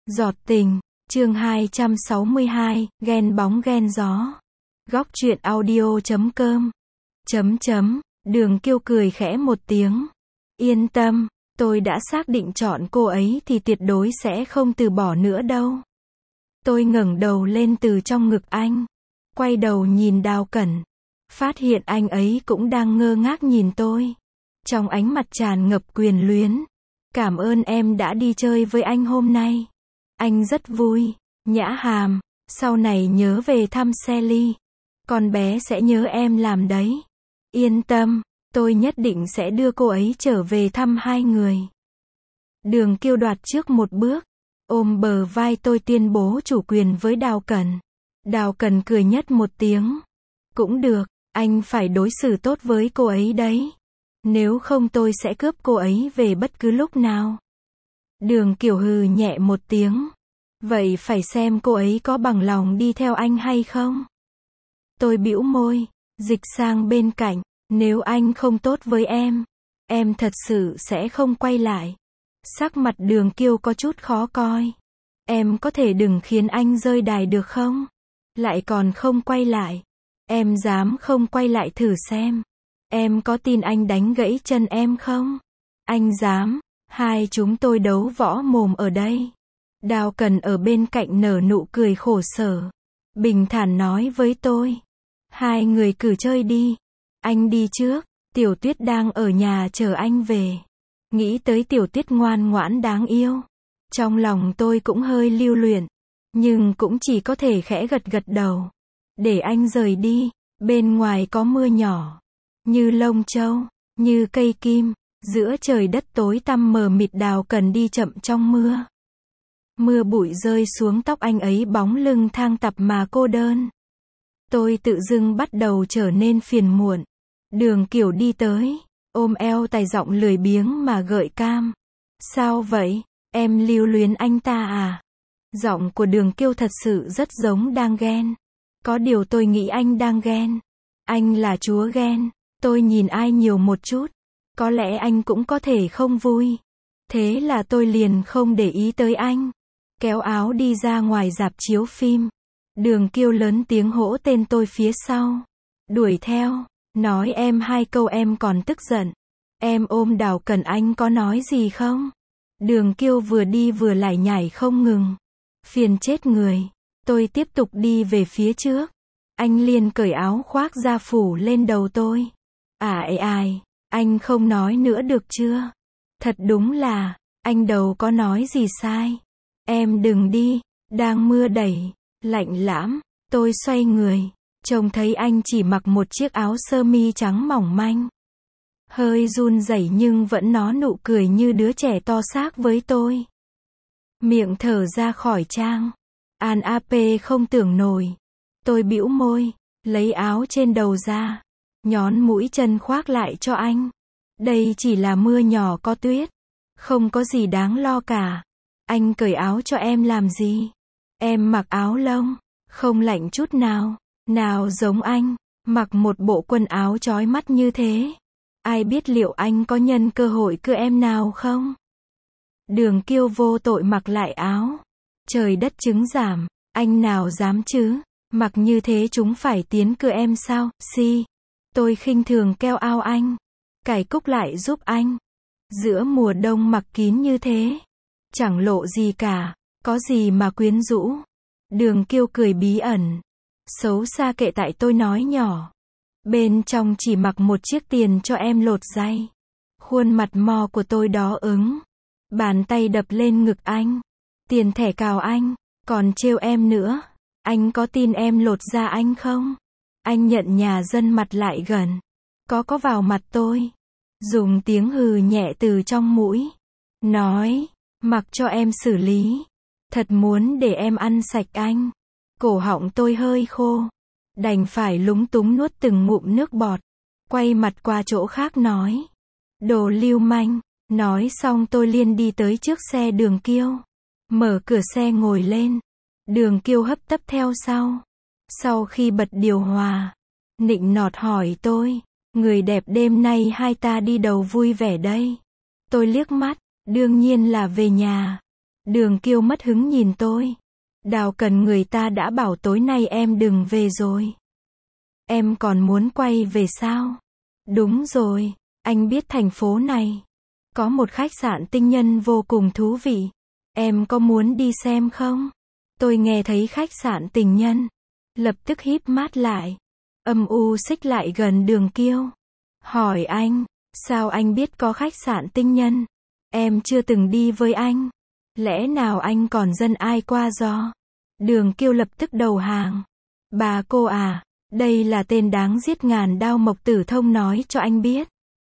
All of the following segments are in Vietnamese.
Giọt tình, chương 262, ghen bóng ghen gió. Góc truyện audio.com. Đường Kiêu cười khẽ một tiếng. Yên tâm, tôi đã xác định chọn cô ấy thì tuyệt đối sẽ không từ bỏ nữa đâu. Tôi ngẩng đầu lên từ trong ngực anh, quay đầu nhìn Đào Cẩn, phát hiện anh ấy cũng đang ngơ ngác nhìn tôi. Trong ánh mặt tràn ngập quyền luyến. Cảm ơn em đã đi chơi với anh hôm nay. Anh rất vui. Nhã Hàm, sau này nhớ về thăm Sally. Con bé sẽ nhớ em làm đấy. Yên tâm, tôi nhất định sẽ đưa cô ấy trở về thăm hai người. Đường Kiêu đoạt trước một bước, ôm bờ vai tôi tuyên bố chủ quyền với Đào Cẩn. Đào Cẩn cười nhếch một tiếng. Cũng được, anh phải đối xử tốt với cô ấy đấy. Nếu không tôi sẽ cướp cô ấy về bất cứ lúc nào. Đường Kiều hừ nhẹ một tiếng. Vậy phải xem cô ấy có bằng lòng đi theo anh hay không? Tôi bĩu môi, dịch sang bên cạnh. Nếu anh không tốt với em thật sự sẽ không quay lại. Sắc mặt Đường Kiêu có chút khó coi. Em có thể đừng khiến anh rơi đài được không? Lại còn không quay lại. Em dám không quay lại thử xem. Em có tin anh đánh gãy chân em không? Anh dám. Hai chúng tôi đấu võ mồm ở đây. Đào Cẩn ở bên cạnh nở nụ cười khổ sở. Bình thản nói với tôi. Hai người cứ chơi đi. Anh đi trước. Tiểu Tuyết đang ở nhà chờ anh về. Nghĩ tới Tiểu Tuyết ngoan ngoãn đáng yêu. Trong lòng tôi cũng hơi lưu luyện. Nhưng cũng chỉ có thể khẽ gật gật đầu. Để anh rời đi. Bên ngoài có mưa nhỏ. Như lông châu, như cây kim, giữa trời đất tối tăm mờ mịt. Đào Cẩn đi chậm trong mưa. Mưa bụi rơi xuống tóc anh ấy, bóng lưng thang tặp mà cô đơn. Tôi tự dưng bắt đầu trở nên phiền muộn. Đường Kiều đi tới, ôm eo tài, giọng lười biếng mà gợi cam. Sao vậy, em lưu luyến anh ta à? Giọng của Đường Kiêu thật sự rất giống đang ghen. Có điều tôi nghĩ anh đang ghen. Anh là chúa ghen. Tôi nhìn ai nhiều một chút. Có lẽ anh cũng có thể không vui. Thế là tôi liền không để ý tới anh. Kéo áo đi ra ngoài rạp chiếu phim. Đường Kiêu lớn tiếng hỗ tên tôi phía sau. Đuổi theo. Nói em hai câu em còn tức giận. Em ôm Đào Cẩn anh có nói gì không? Đường Kiêu vừa đi vừa lải nhải không ngừng. Phiền chết người. Tôi tiếp tục đi về phía trước. Anh liền cởi áo khoác ra phủ lên đầu tôi. Ai, anh không nói nữa được chưa? Thật đúng là, anh đâu có nói gì sai. Em đừng đi, đang mưa đẩy, lạnh lẽm. Tôi xoay người, trông thấy anh chỉ mặc một chiếc áo sơ mi trắng mỏng manh. Hơi run rẩy nhưng vẫn nó nụ cười như đứa trẻ to xác với tôi. Miệng thở ra khỏi trang. An ap không tưởng nổi. Tôi bĩu môi, lấy áo trên đầu ra. Nhón mũi chân khoác lại cho anh. Đây chỉ là mưa nhỏ có tuyết. Không có gì đáng lo cả. Anh cởi áo cho em làm gì? Em mặc áo lông. Không lạnh chút nào. Nào giống anh. Mặc một bộ quần áo chói mắt như thế. Ai biết liệu anh có nhân cơ hội cưa em nào không? Đường Kiêu vô tội mặc lại áo. Trời đất chứng giảm. Anh nào dám chứ? Mặc như thế chúng phải tiến cưa em sao? Tôi khinh thường kêu ao anh. Cài cúc lại giúp anh. Giữa mùa đông mặc kín như thế. Chẳng lộ gì cả. Có gì mà quyến rũ. Đường Kiêu cười bí ẩn. Xấu xa kệ, tại tôi nói nhỏ. Bên trong chỉ mặc một chiếc tiền cho em lột giày. Khuôn mặt mo của tôi đỏ ửng. Bàn tay đập lên ngực anh. Tiền thẻ cào anh. Còn trêu em nữa. Anh có tin em lột da anh không? Anh nhận nhà dân mặt lại gần. Có vào mặt tôi. Dùng tiếng hừ nhẹ từ trong mũi. Nói. Mặc cho em xử lý. Thật muốn để em ăn sạch anh. Cổ họng tôi hơi khô. Đành phải lúng túng nuốt từng ngụm nước bọt. Quay mặt qua chỗ khác nói. Đồ lưu manh. Nói xong tôi liền đi tới trước xe Đường Kiêu. Mở cửa xe ngồi lên. Đường Kiêu hấp tấp theo sau. Sau khi bật điều hòa, nịnh nọt hỏi tôi. Người đẹp đêm nay hai ta đi đâu vui vẻ đây? Tôi liếc mắt. Đương nhiên là về nhà. Đường Kiêu mất hứng nhìn tôi. Đào Cần, người ta đã bảo tối nay em đừng về rồi. Em còn muốn quay về sao? Đúng rồi, anh biết thành phố này có một khách sạn tinh nhân vô cùng thú vị. Em có muốn đi xem không? Tôi nghe thấy khách sạn tình nhân, lập tức híp mắt lại, âm u xích lại gần Đường Kiêu. Hỏi anh, sao anh biết có khách sạn tinh nhân? Em chưa từng đi với anh. Lẽ nào anh còn dân ai qua do? Đường Kiêu lập tức đầu hàng. Bà cô à, đây là tên đáng giết ngàn đao Mộc Tử Thông nói cho anh biết.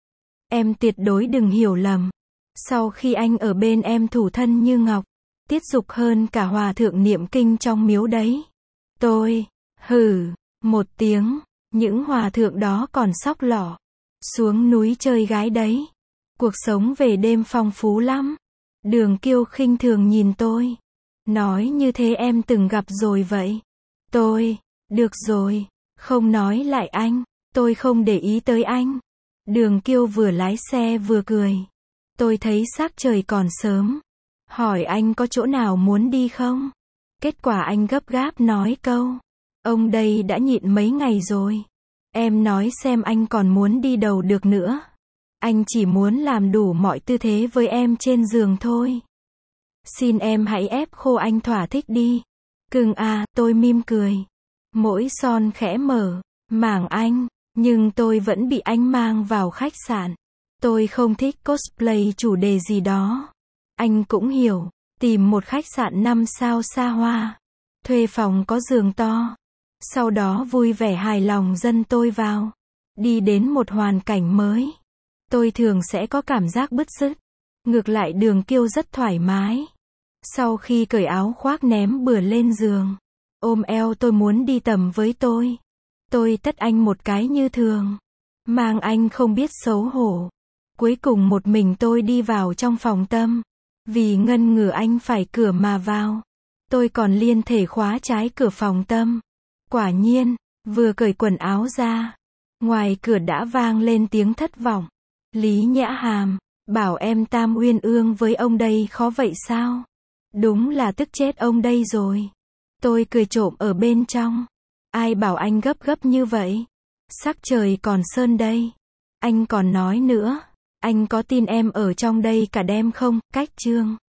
Em tuyệt đối đừng hiểu lầm. Sau khi anh ở bên em thủ thân như ngọc, tiết dục hơn cả hòa thượng niệm kinh trong miếu đấy. Tôi, hừ, một tiếng, những hòa thượng đó còn xóc lỏ, xuống núi chơi gái đấy. Cuộc sống về đêm phong phú lắm. Đường Kiêu khinh thường nhìn tôi. Nói như thế em từng gặp rồi vậy. Tôi, được rồi, không nói lại anh, tôi không để ý tới anh. Đường Kiêu vừa lái xe vừa cười. Tôi thấy sắc trời còn sớm. Hỏi anh có chỗ nào muốn đi không? Kết quả anh gấp gáp nói câu. Ông đây đã nhịn mấy ngày rồi. Em nói xem anh còn muốn đi đâu được nữa. Anh chỉ muốn làm đủ mọi tư thế với em trên giường thôi. Xin em hãy ép khô anh thỏa thích đi. Cưng à, tôi mỉm cười. Mỗi son khẽ mở, mảng anh, nhưng tôi vẫn bị anh mang vào khách sạn. Tôi không thích cosplay chủ đề gì đó. Anh cũng hiểu, tìm một khách sạn 5 sao xa hoa, thuê phòng có giường to. Sau đó vui vẻ hài lòng dẫn tôi vào. Đi đến một hoàn cảnh mới, tôi thường sẽ có cảm giác bứt rứt. Ngược lại Đường Kiêu rất thoải mái. Sau khi cởi áo khoác ném bừa lên giường, ôm eo tôi muốn đi tầm với tôi. Tôi tất anh một cái như thường, mang anh không biết xấu hổ. Cuối cùng một mình tôi đi vào trong phòng Tâm. Vì ngân ngừ anh phải cửa mà vào, tôi còn liên thể khóa trái cửa phòng Tâm. Quả nhiên, vừa cởi quần áo ra, ngoài cửa đã vang lên tiếng thất vọng. Lý Nhã Hàm, bảo em Tam Uyên Ương với ông đây khó vậy sao? Đúng là tức chết ông đây rồi. Tôi cười trộm ở bên trong. Ai bảo anh gấp gấp như vậy? Sắc trời còn sơn đây. Anh còn nói nữa. Anh có tin em ở trong đây cả đêm không? Cách chương